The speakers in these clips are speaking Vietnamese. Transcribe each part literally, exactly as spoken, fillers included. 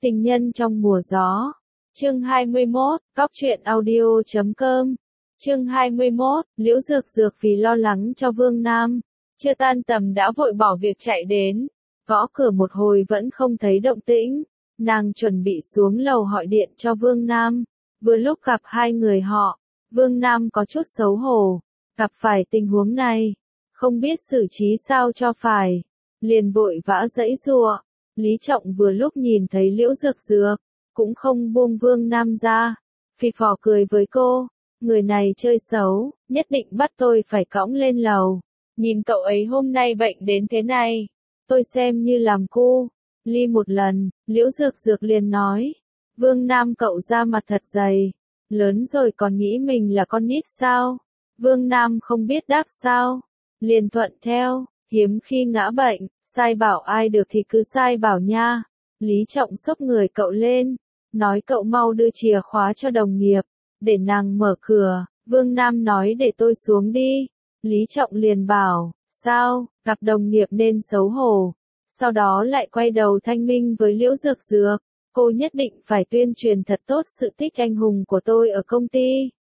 Tình nhân trong mùa gió. Chương hai mươi mốt, Cóc truyện audio chấm com. Chương hai mươi mốt, Liễu Dược Dược vì lo lắng cho Vương Nam, chưa tan tầm đã vội bỏ việc chạy đến, gõ cửa một hồi vẫn không thấy động tĩnh, nàng chuẩn bị xuống lầu hỏi điện cho Vương Nam, vừa lúc gặp hai người họ, Vương Nam có chút xấu hổ, gặp phải tình huống này, không biết xử trí sao cho phải, liền vội vã giãy giụa. Lý Trọng vừa lúc nhìn thấy Liễu Dược Dược, cũng không buông Vương Nam ra, phì phò cười với cô, người này chơi xấu, nhất định bắt tôi phải cõng lên lầu, nhìn cậu ấy hôm nay bệnh đến thế này, tôi xem như làm cu, ly một lần, Liễu Dược Dược liền nói, Vương Nam cậu ra mặt thật dày, lớn rồi còn nghĩ mình là con nít sao, Vương Nam không biết đáp sao, liền thuận theo, hiếm khi ngã bệnh, sai bảo ai được thì cứ sai bảo nha. Lý Trọng xốc người cậu lên, nói cậu mau đưa chìa khóa cho đồng nghiệp, để nàng mở cửa, Vương Nam nói để tôi xuống đi. Lý Trọng liền bảo, sao, gặp đồng nghiệp nên xấu hổ. Sau đó lại quay đầu thanh minh với Liễu Dược Dược, cô nhất định phải tuyên truyền thật tốt sự tích anh hùng của tôi ở công ty.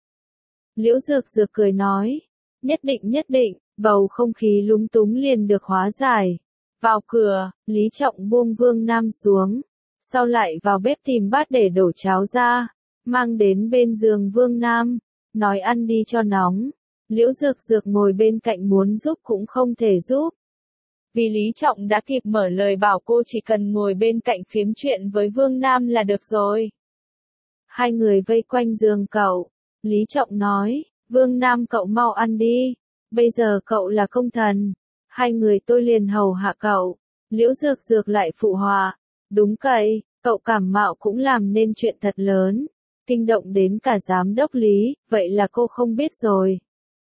Liễu Dược Dược cười nói, nhất định nhất định, bầu không khí lúng túng liền được hóa giải. Vào cửa, Lý Trọng buông Vương Nam xuống, sau lại vào bếp tìm bát để đổ cháo ra, mang đến bên giường Vương Nam, nói ăn đi cho nóng. Liễu Dược Dược ngồi bên cạnh muốn giúp cũng không thể giúp. Vì Lý Trọng đã kịp mở lời bảo cô chỉ cần ngồi bên cạnh phiếm chuyện với Vương Nam là được rồi. Hai người vây quanh giường cậu, Lý Trọng nói, Vương Nam cậu mau ăn đi, bây giờ cậu là công thần. Hai người tôi liền hầu hạ cậu, Liễu Dược Dược lại phụ họa, đúng cậy, cậu cảm mạo cũng làm nên chuyện thật lớn, kinh động đến cả giám đốc Lý, vậy là cô không biết rồi.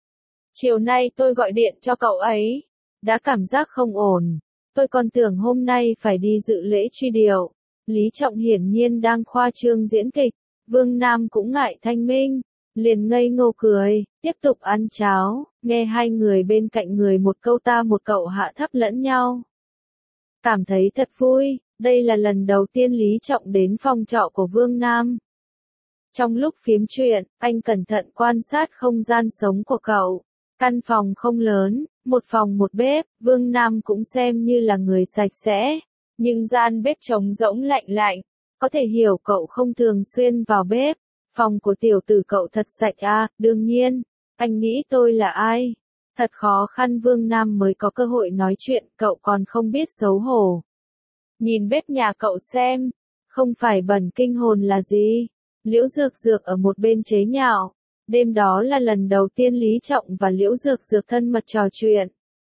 Chiều nay tôi gọi điện cho cậu ấy, đã cảm giác không ổn, tôi còn tưởng hôm nay phải đi dự lễ truy điệu, Lý Trọng hiển nhiên đang khoa trương diễn kịch, Vương Nam cũng ngại thanh minh. Liền ngây ngô cười, tiếp tục ăn cháo, nghe hai người bên cạnh người một câu ta một cậu hạ thấp lẫn nhau. Cảm thấy thật vui, đây là lần đầu tiên Lý Trọng đến phòng trọ của Vương Nam. Trong lúc phiếm chuyện, anh cẩn thận quan sát không gian sống của cậu. Căn phòng không lớn, một phòng một bếp, Vương Nam cũng xem như là người sạch sẽ, nhưng gian bếp trống rỗng lạnh lạnh, có thể hiểu cậu không thường xuyên vào bếp. Phòng của tiểu tử cậu thật sạch à, đương nhiên, anh nghĩ tôi là ai? Thật khó khăn Vương Nam mới có cơ hội nói chuyện, cậu còn không biết xấu hổ. Nhìn bếp nhà cậu xem, không phải bẩn kinh hồn là gì? Liễu Dược Dược ở một bên chế nhạo, đêm đó là lần đầu tiên Lý Trọng và Liễu Dược Dược thân mật trò chuyện.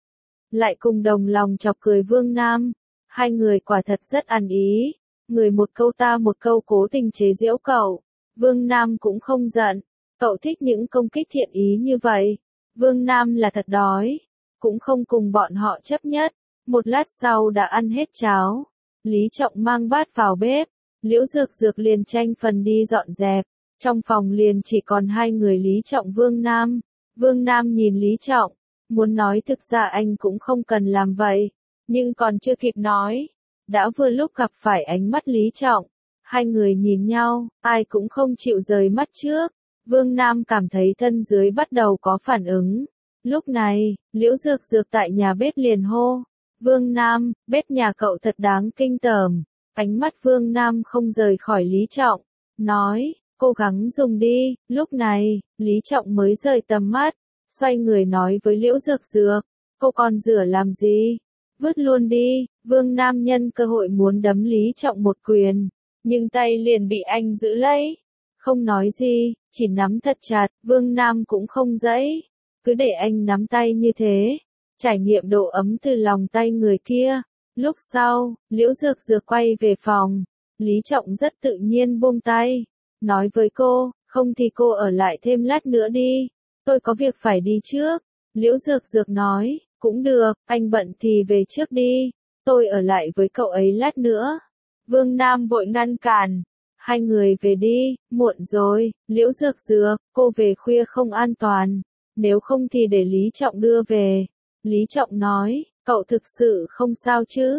Lại cùng đồng lòng chọc cười Vương Nam, hai người quả thật rất ăn ý, người một câu ta một câu cố tình chế giễu cậu. Vương Nam cũng không giận, cậu thích những công kích thiện ý như vậy. Vương Nam là thật đói, cũng không cùng bọn họ chấp nhất. Một lát sau đã ăn hết cháo, Lý Trọng mang bát vào bếp, Liễu Dược Dược liền tranh phần đi dọn dẹp. Trong phòng liền chỉ còn hai người Lý Trọng Vương Nam. Vương Nam nhìn Lý Trọng, muốn nói thực ra anh cũng không cần làm vậy, nhưng còn chưa kịp nói, đã vừa lúc gặp phải ánh mắt Lý Trọng. Hai người nhìn nhau, ai cũng không chịu rời mắt trước. Vương Nam cảm thấy thân dưới bắt đầu có phản ứng. Lúc này, Liễu Dược Dược tại nhà bếp liền hô. Vương Nam, bếp nhà cậu thật đáng kinh tởm. Ánh mắt Vương Nam không rời khỏi Lý Trọng. Nói, cố gắng dùng đi. Lúc này, Lý Trọng mới rời tầm mắt. Xoay người nói với Liễu Dược Dược. Cô còn rửa làm gì? Vứt luôn đi. Vương Nam nhân cơ hội muốn đấm Lý Trọng một quyền. Nhưng tay liền bị anh giữ lấy. Không nói gì, chỉ nắm thật chặt, Vương Nam cũng không giãy. Cứ để anh nắm tay như thế. Trải nghiệm độ ấm từ lòng tay người kia. Lúc sau, Liễu Dược Dược quay về phòng. Lý Trọng rất tự nhiên buông tay. Nói với cô, không thì cô ở lại thêm lát nữa đi. Tôi có việc phải đi trước. Liễu Dược Dược nói, cũng được, anh bận thì về trước đi. Tôi ở lại với cậu ấy lát nữa. Vương Nam vội ngăn cản. Hai người về đi, muộn rồi, Liễu Dược Dược, cô về khuya không an toàn. Nếu không thì để Lý Trọng đưa về. Lý Trọng nói, cậu thực sự không sao chứ?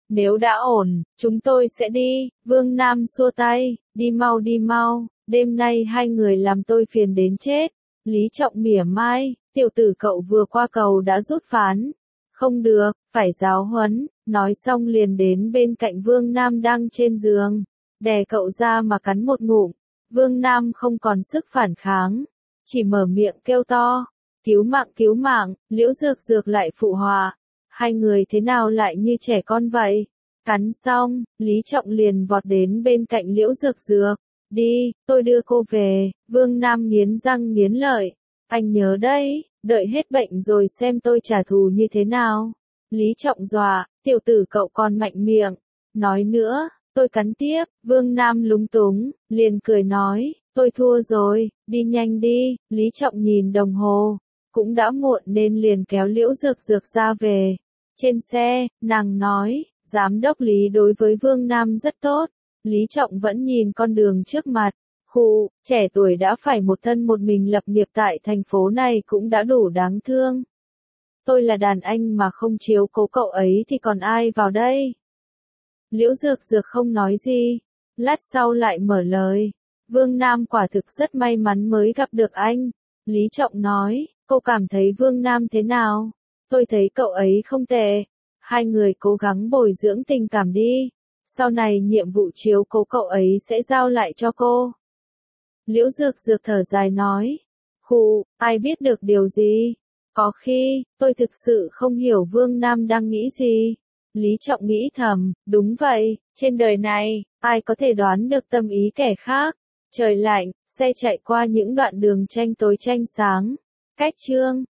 Nếu đã ổn, chúng tôi sẽ đi. Vương Nam xua tay, đi mau đi mau, đêm nay hai người làm tôi phiền đến chết. Lý Trọng mỉa mai, tiểu tử cậu vừa qua cầu đã rút phán. Không được, phải giáo huấn, nói xong liền đến bên cạnh Vương Nam đang trên giường. Đè cậu ra mà cắn một ngụm. Vương Nam không còn sức phản kháng. Chỉ mở miệng kêu to. Cứu mạng cứu mạng, Liễu Dược Dược lại phụ họa. Hai người thế nào lại như trẻ con vậy? Cắn xong, Lý Trọng liền vọt đến bên cạnh Liễu Dược Dược. Đi, tôi đưa cô về. Vương Nam nghiến răng nghiến lợi. Anh nhớ đấy, đợi hết bệnh rồi xem tôi trả thù như thế nào. Lý Trọng dọa, tiểu tử cậu còn mạnh miệng. Nói nữa, tôi cắn tiếp. Vương Nam lúng túng, liền cười nói, tôi thua rồi, đi nhanh đi. Lý Trọng nhìn đồng hồ, cũng đã muộn nên liền kéo Liễu Dược Dược ra về. Trên xe, nàng nói, giám đốc Lý đối với Vương Nam rất tốt. Lý Trọng vẫn nhìn con đường trước mặt. Khụ, trẻ tuổi đã phải một thân một mình lập nghiệp tại thành phố này cũng đã đủ đáng thương. Tôi là đàn anh mà không chiếu cố cậu ấy thì còn ai vào đây? Liễu Dược Dược không nói gì. Lát sau lại mở lời. Vương Nam quả thực rất may mắn mới gặp được anh. Lý Trọng nói, cô cảm thấy Vương Nam thế nào? Tôi thấy cậu ấy không tệ. Hai người cố gắng bồi dưỡng tình cảm đi. Sau này nhiệm vụ chiếu cố cậu ấy sẽ giao lại cho cô. Liễu Dược Dược thở dài nói. Khụ, ai biết được điều gì? Có khi, tôi thực sự không hiểu Vương Nam đang nghĩ gì. Lý Trọng nghĩ thầm, đúng vậy, trên đời này, ai có thể đoán được tâm ý kẻ khác. Trời lạnh, xe chạy qua những đoạn đường tranh tối tranh sáng. Cách chương